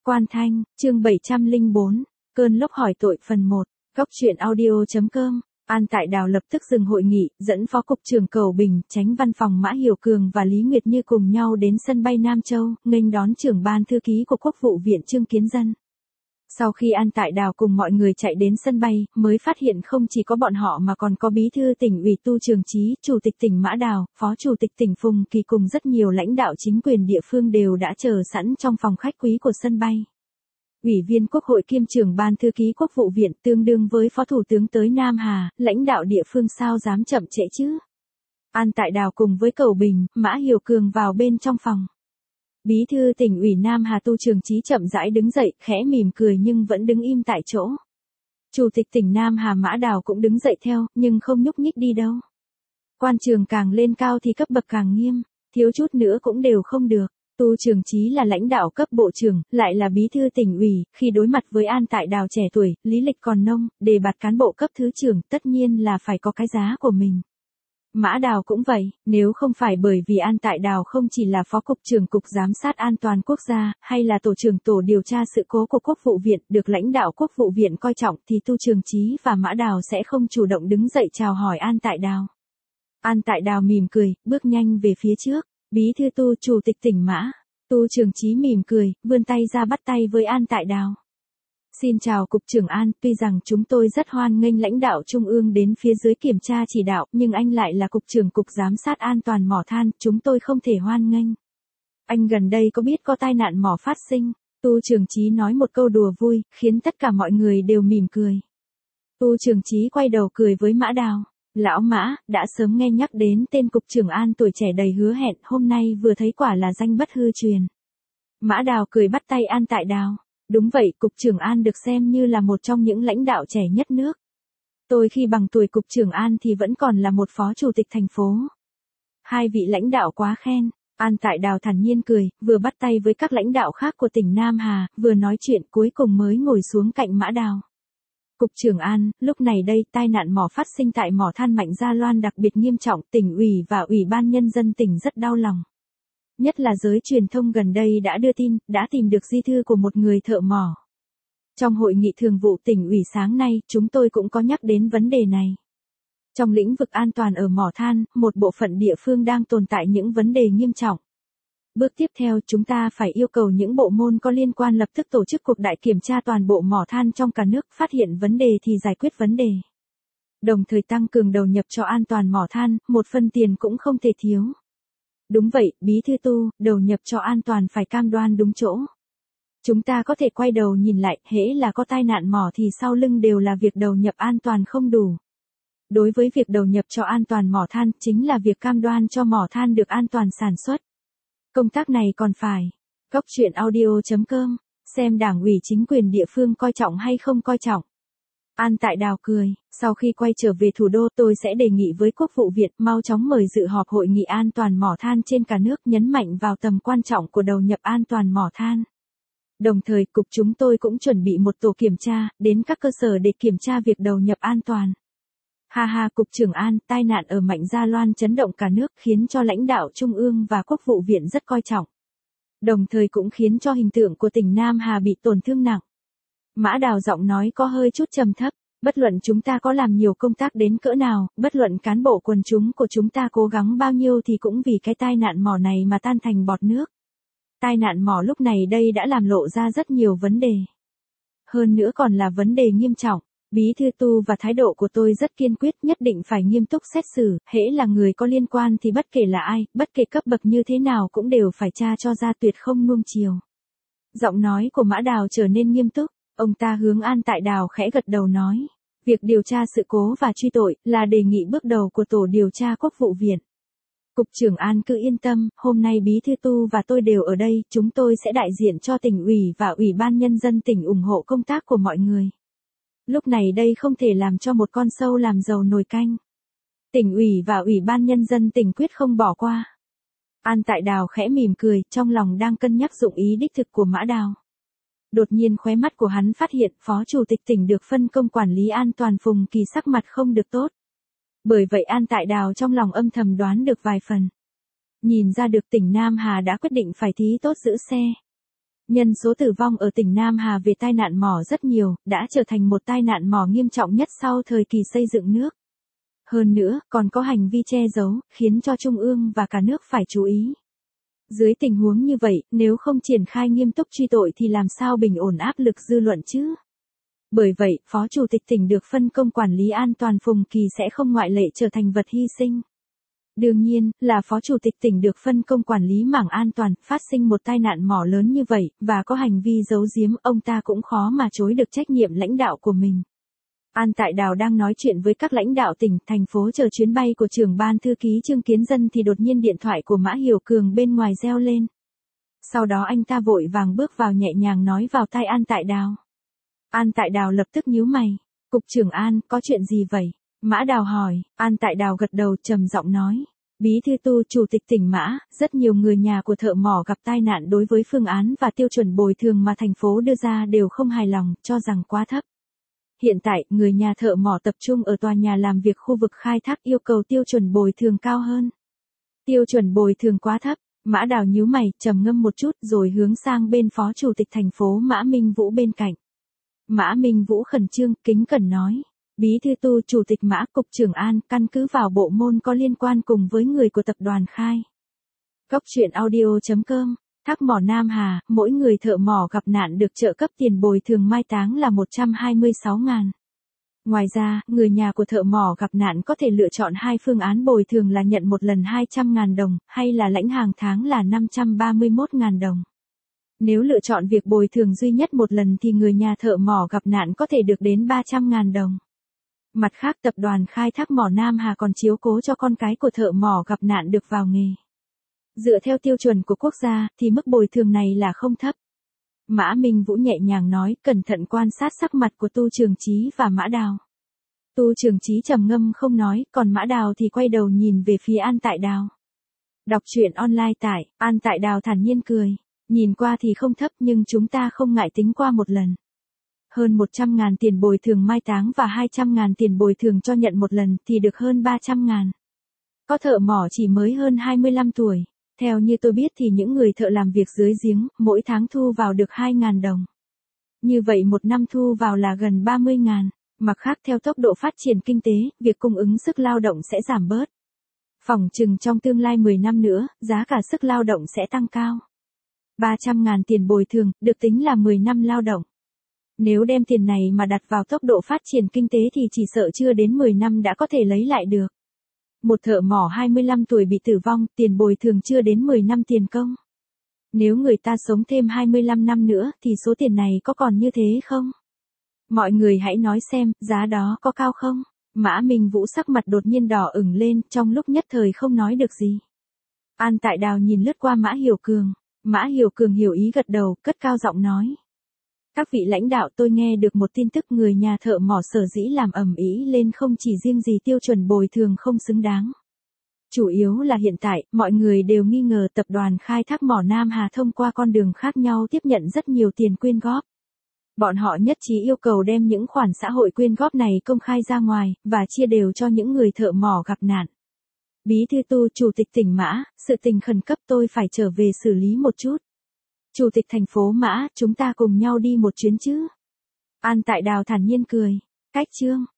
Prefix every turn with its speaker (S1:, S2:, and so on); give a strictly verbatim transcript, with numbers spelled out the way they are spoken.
S1: Quan Thanh, chương bảy trăm lẻ bốn, cơn lốc hỏi tội phần một, góc truyện audio.com. An Tại Đào lập tức dừng hội nghị, dẫn Phó Cục trưởng Cẩu Bình, Chánh Văn phòng Mã Hiểu Cường và Lý Nguyệt Như cùng nhau đến sân bay Nam Châu, nghênh đón trưởng ban thư ký của Quốc vụ viện Trương Kiến Dân. Sau khi An Tại Đào cùng mọi người chạy đến sân bay, mới phát hiện không chỉ có bọn họ mà còn có Bí thư Tỉnh ủy Tu Trường Chí, Chủ tịch tỉnh Mã Đào, Phó Chủ tịch tỉnh Phùng Kỳ cùng rất nhiều lãnh đạo chính quyền địa phương đều đã chờ sẵn trong phòng khách quý của sân bay. Ủy viên Quốc hội kiêm trưởng ban thư ký Quốc vụ viện tương đương với Phó Thủ tướng tới Nam Hà, lãnh đạo địa phương sao dám chậm trễ chứ. An Tại Đào cùng với Cẩu Bình, Mã Hiểu Cường vào bên trong phòng. Bí thư Tỉnh ủy Nam Hà Tu Trường Chí chậm rãi đứng dậy, khẽ mỉm cười nhưng vẫn đứng im tại chỗ. Chủ tịch tỉnh Nam Hà Mã Đào cũng đứng dậy theo, nhưng không nhúc nhích đi đâu. Quan trường càng lên cao thì cấp bậc càng nghiêm, thiếu chút nữa cũng đều không được. Tu Trường Chí là lãnh đạo cấp bộ trưởng, lại là bí thư tỉnh ủy, khi đối mặt với An Tại Đào trẻ tuổi, lý lịch còn nông, đề bạt cán bộ cấp thứ trưởng, tất nhiên là phải có cái giá của mình. Mã Đào cũng vậy, nếu không phải bởi vì An Tại Đào không chỉ là Phó Cục trưởng Cục Giám sát An toàn Quốc gia, hay là Tổ trưởng Tổ điều tra sự cố của Quốc vụ viện, được lãnh đạo Quốc vụ viện coi trọng thì Tu Trường Chí và Mã Đào sẽ không chủ động đứng dậy chào hỏi An Tại Đào. An Tại Đào mỉm cười, bước nhanh về phía trước. Bí thư Tu Chủ tịch tỉnh Mã, Tu Trường Chí mỉm cười, vươn tay ra bắt tay với An Tại Đào. Xin chào Cục trưởng An, tuy rằng chúng tôi rất hoan nghênh lãnh đạo Trung ương đến phía dưới kiểm tra chỉ đạo, nhưng anh lại là Cục trưởng Cục Giám sát An toàn mỏ than, chúng tôi không thể hoan nghênh. Anh gần đây có biết có tai nạn mỏ phát sinh? Tu Trường Chí nói một câu đùa vui, khiến tất cả mọi người đều mỉm cười. Tu Trường Chí quay đầu cười với Mã Đào. Lão Mã, đã sớm nghe nhắc đến tên Cục trưởng An tuổi trẻ đầy hứa hẹn, hôm nay vừa thấy quả là danh bất hư truyền. Mã Đào cười bắt tay An Tại Đào. Đúng vậy, Cục trưởng An được xem như là một trong những lãnh đạo trẻ nhất nước. Tôi khi bằng tuổi Cục trưởng An thì vẫn còn là một phó chủ tịch thành phố. Hai vị lãnh đạo quá khen. An Tại Đào thản nhiên cười, vừa bắt tay với các lãnh đạo khác của tỉnh Nam Hà, vừa nói chuyện cuối cùng mới ngồi xuống cạnh Mã Đào. Cục trưởng An, lúc này đây tai nạn mỏ phát sinh tại mỏ than Mạnh Gia Loan đặc biệt nghiêm trọng, tỉnh ủy và Ủy ban Nhân dân tỉnh rất đau lòng. Nhất là giới truyền thông gần đây đã đưa tin, đã tìm được di thư của một người thợ mỏ. Trong hội nghị thường vụ tỉnh ủy sáng nay, chúng tôi cũng có nhắc đến vấn đề này. Trong lĩnh vực an toàn ở mỏ than, một bộ phận địa phương đang tồn tại những vấn đề nghiêm trọng. Bước tiếp theo chúng ta phải yêu cầu những bộ môn có liên quan lập tức tổ chức cuộc đại kiểm tra toàn bộ mỏ than trong cả nước, phát hiện vấn đề thì giải quyết vấn đề. Đồng thời tăng cường đầu nhập cho an toàn mỏ than, một phần tiền cũng không thể thiếu. Đúng vậy, Bí thư Tu, đầu nhập cho an toàn phải cam đoan đúng chỗ. Chúng ta có thể quay đầu nhìn lại, hễ là có tai nạn mỏ thì sau lưng đều là việc đầu nhập an toàn không đủ. Đối với việc đầu nhập cho an toàn mỏ than, chính là việc cam đoan cho mỏ than được an toàn sản xuất. Công tác này còn phải. Góc truyện audio.com, xem đảng ủy chính quyền địa phương coi trọng hay không coi trọng. An Tại Đào cười, sau khi quay trở về thủ đô tôi sẽ đề nghị với Quốc vụ viện mau chóng mời dự họp hội nghị an toàn mỏ than trên cả nước, nhấn mạnh vào tầm quan trọng của đầu nhập an toàn mỏ than. Đồng thời cục chúng tôi cũng chuẩn bị một tổ kiểm tra, đến các cơ sở để kiểm tra việc đầu nhập an toàn. Ha ha, Cục trưởng An, tai nạn ở Mạnh Gia Loan chấn động cả nước, khiến cho lãnh đạo Trung ương và Quốc vụ viện rất coi trọng. Đồng thời cũng khiến cho hình tượng của tỉnh Nam Hà bị tổn thương nặng. Mã Đào giọng nói có hơi chút trầm thấp, bất luận chúng ta có làm nhiều công tác đến cỡ nào, bất luận cán bộ quần chúng của chúng ta cố gắng bao nhiêu thì cũng vì cái tai nạn mỏ này mà tan thành bọt nước. Tai nạn mỏ lúc này đây đã làm lộ ra rất nhiều vấn đề. Hơn nữa còn là vấn đề nghiêm trọng. Bí thư Tu và thái độ của tôi rất kiên quyết, nhất định phải nghiêm túc xét xử, hễ là người có liên quan thì bất kể là ai, bất kể cấp bậc như thế nào cũng đều phải tra cho ra, tuyệt không nuông chiều. Giọng nói của Mã Đào trở nên nghiêm túc, ông ta hướng An Tại Đào khẽ gật đầu nói, việc điều tra sự cố và truy tội là đề nghị bước đầu của tổ điều tra Quốc vụ viện. Cục trưởng An cứ yên tâm, hôm nay Bí thư Tu và tôi đều ở đây, chúng tôi sẽ đại diện cho tỉnh ủy và Ủy ban Nhân dân tỉnh ủng hộ công tác của mọi người. Lúc này đây không thể làm cho một con sâu làm dầu nồi canh. Tỉnh ủy và Ủy ban Nhân dân tỉnh quyết không bỏ qua. An Tại Đào khẽ mỉm cười, trong lòng đang cân nhắc dụng ý đích thực của Mã Đào. Đột nhiên khóe mắt của hắn phát hiện Phó Chủ tịch tỉnh được phân công quản lý an toàn Phùng Kỳ sắc mặt không được tốt. Bởi vậy An Tại Đào trong lòng âm thầm đoán được vài phần. Nhìn ra được tỉnh Nam Hà đã quyết định phải thí tốt giữ xe. Nhân số tử vong ở tỉnh Nam Hà về tai nạn mỏ rất nhiều, đã trở thành một tai nạn mỏ nghiêm trọng nhất sau thời kỳ xây dựng nước. Hơn nữa, còn có hành vi che giấu, khiến cho Trung ương và cả nước phải chú ý. Dưới tình huống như vậy, nếu không triển khai nghiêm túc truy tội thì làm sao bình ổn áp lực dư luận chứ? Bởi vậy, Phó Chủ tịch tỉnh được phân công quản lý an toàn Phùng Kỳ sẽ không ngoại lệ trở thành vật hy sinh. Đương nhiên, là Phó Chủ tịch tỉnh được phân công quản lý mảng an toàn, phát sinh một tai nạn mỏ lớn như vậy, và có hành vi giấu giếm, ông ta cũng khó mà chối được trách nhiệm lãnh đạo của mình. An Tại Đào đang nói chuyện với các lãnh đạo tỉnh, thành phố chờ chuyến bay của trưởng ban thư ký Trương Kiến Dân thì đột nhiên điện thoại của Mã Hiểu Cường bên ngoài reo lên. Sau đó anh ta vội vàng bước vào nhẹ nhàng nói vào tai An Tại Đào. An Tại Đào lập tức nhíu mày. Cục trưởng An, có chuyện gì vậy? Mã Đào hỏi. An Tại Đào gật đầu trầm giọng nói. Bí thư Tu, Chủ tịch tỉnh Mã, rất nhiều người nhà của thợ mỏ gặp tai nạn đối với phương án và tiêu chuẩn bồi thường mà thành phố đưa ra đều không hài lòng, cho rằng quá thấp. Hiện tại, người nhà thợ mỏ tập trung ở tòa nhà làm việc khu vực khai thác yêu cầu tiêu chuẩn bồi thường cao hơn. Tiêu chuẩn bồi thường quá thấp. Mã Đào nhíu mày, trầm ngâm một chút rồi hướng sang bên Phó Chủ tịch thành phố Mã Minh Vũ bên cạnh. Mã Minh Vũ khẩn trương, kính cẩn nói. Bí thư Tu, Chủ tịch Mã, Cục trưởng An, căn cứ vào bộ môn có liên quan cùng với người của tập đoàn khai. Góc truyện audio chấm com. Thác mỏ Nam Hà, mỗi người thợ mỏ gặp nạn được trợ cấp tiền bồi thường mai táng là một trăm hai mươi sáu nghìn. Ngoài ra, người nhà của thợ mỏ gặp nạn có thể lựa chọn hai phương án bồi thường là nhận một lần hai trăm nghìn đồng, hay là lãnh hàng tháng là năm trăm ba mươi mốt nghìn đồng. Nếu lựa chọn việc bồi thường duy nhất một lần thì người nhà thợ mỏ gặp nạn có thể được đến ba trăm nghìn đồng. Mặt khác, tập đoàn khai thác mỏ Nam Hà còn chiếu cố cho con cái của thợ mỏ gặp nạn được vào nghề. Dựa theo tiêu chuẩn của quốc gia, thì mức bồi thường này là không thấp. Mã Minh Vũ nhẹ nhàng nói, cẩn thận quan sát sắc mặt của Tu Trường Chí và Mã Đào. Tu Trường Chí trầm ngâm không nói, còn Mã Đào thì quay đầu nhìn về phía An Tại Đào. Đọc truyện online tại, An Tại Đào thản nhiên cười. Nhìn qua thì không thấp nhưng chúng ta không ngại tính qua một lần. Hơn một trăm nghìn tiền bồi thường mai táng và hai trăm nghìn tiền bồi thường cho nhận một lần thì được hơn ba trăm nghìn. Có thợ mỏ chỉ mới hơn hai mươi lăm tuổi. Theo như tôi biết thì những người thợ làm việc dưới giếng, mỗi tháng thu vào được hai nghìn đồng. Như vậy một năm thu vào là gần ba mươi nghìn. Mặt khác theo tốc độ phát triển kinh tế, việc cung ứng sức lao động sẽ giảm bớt. Phỏng chừng trong tương lai mười năm nữa, giá cả sức lao động sẽ tăng cao. ba trăm nghìn tiền bồi thường, được tính là mười năm lao động. Nếu đem tiền này mà đặt vào tốc độ phát triển kinh tế thì chỉ sợ chưa đến mười năm đã có thể lấy lại được. Một thợ mỏ hai mươi lăm tuổi bị tử vong, tiền bồi thường chưa đến mười năm tiền công. Nếu người ta sống thêm hai mươi lăm năm nữa thì số tiền này có còn như thế không? Mọi người hãy nói xem, giá đó có cao không? Mã Minh Vũ sắc mặt đột nhiên đỏ ửng lên, trong lúc nhất thời không nói được gì. An Tại Đào nhìn lướt qua Mã Hiểu Cường. Mã Hiểu Cường hiểu ý gật đầu, cất cao giọng nói. Các vị lãnh đạo, tôi nghe được một tin tức người nhà thợ mỏ sở dĩ làm ầm ĩ lên không chỉ riêng gì tiêu chuẩn bồi thường không xứng đáng. Chủ yếu là hiện tại, mọi người đều nghi ngờ tập đoàn khai thác mỏ Nam Hà thông qua con đường khác nhau tiếp nhận rất nhiều tiền quyên góp. Bọn họ nhất trí yêu cầu đem những khoản xã hội quyên góp này công khai ra ngoài, và chia đều cho những người thợ mỏ gặp nạn. Bí thư Tu, Chủ tịch tỉnh Mã, sự tình khẩn cấp tôi phải trở về xử lý một chút. Chủ tịch thành phố Mã, chúng ta cùng nhau đi một chuyến chứ? An Tại Đào thản nhiên cười. Cách chương.